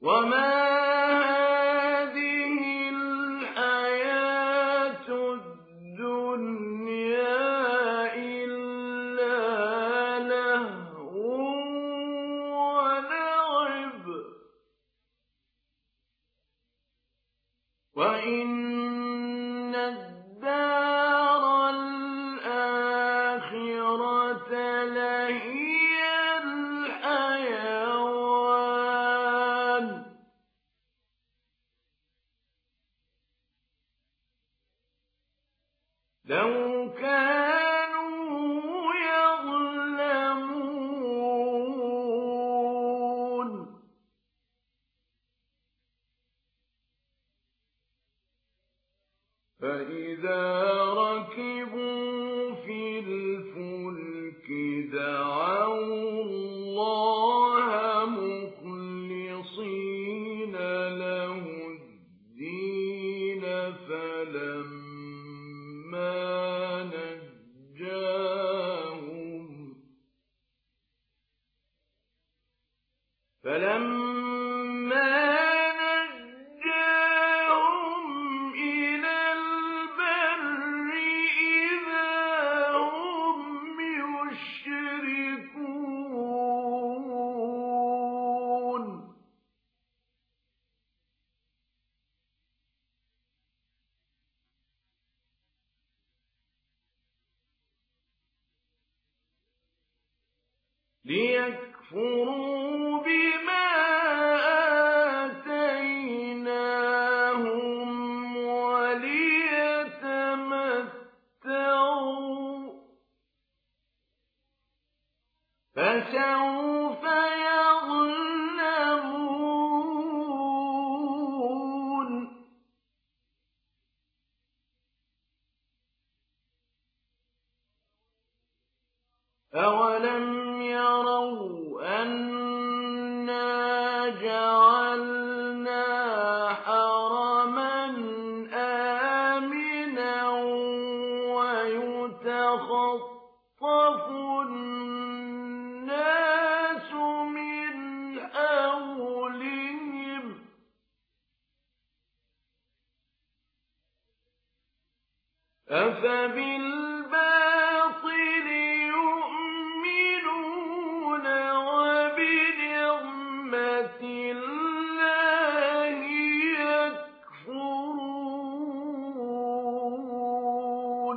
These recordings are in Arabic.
وما هذه الحياة الدنيا إلا لهو ولعب وإن الدار الآخرة لهي الحيوان لو كانوا يعلمون فإذا ركبوا في الفلك دعوا الله مخلصين له الدين فلما نجاهم إلى البر إذا هم يشركون ليكفروا بما آتيناهم وليتمتعوا فسوف يعلمون أولم يروا أنا جعلنا حرما آمنا ويتخطف الناس من حولهم أفبالباطل يؤمنون وبنعمة الله يكفرون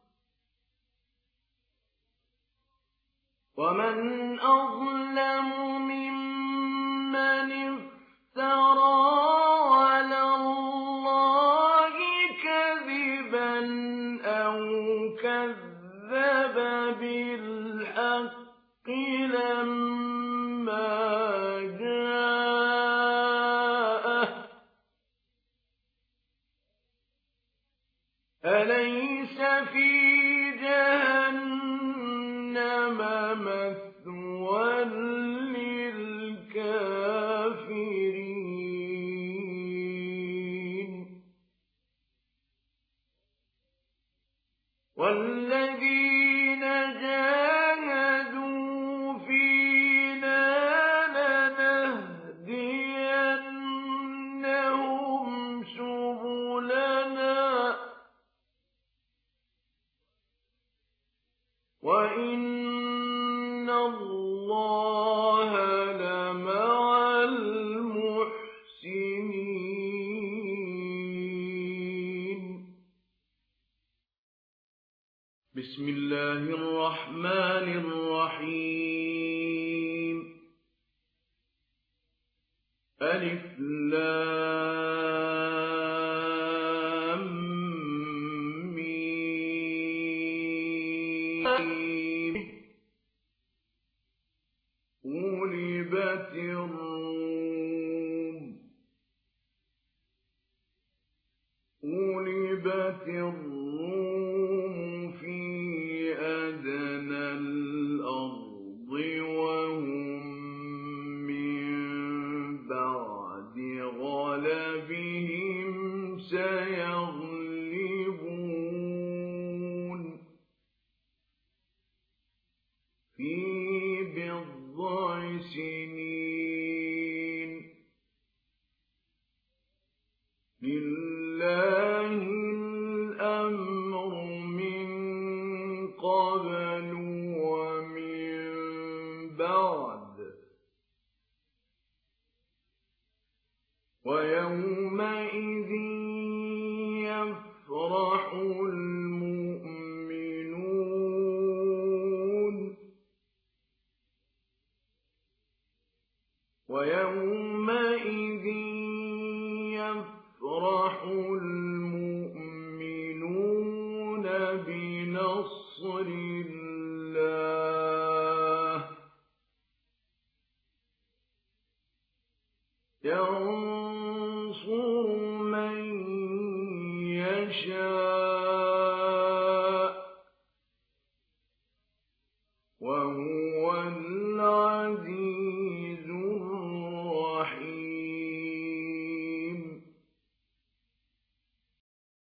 ومن أظلم ممن افترى على الله كذبا أو كذب بالحق لما جاءه أليس في جهنم مثوى للكافرين والذين جاهدوا فينا لنهدينهم سبلنا وإن الله لمع المحسنين بسم الله الرحمن الرحيم ألف لام ميم غلبت الروم في أدنى الأرض وهم من بعد غلبهم سيغلبون في بضع سنين بعد ويومئذ يفرح المؤمنون ويومئذ يفرح المؤمنون بنصر الله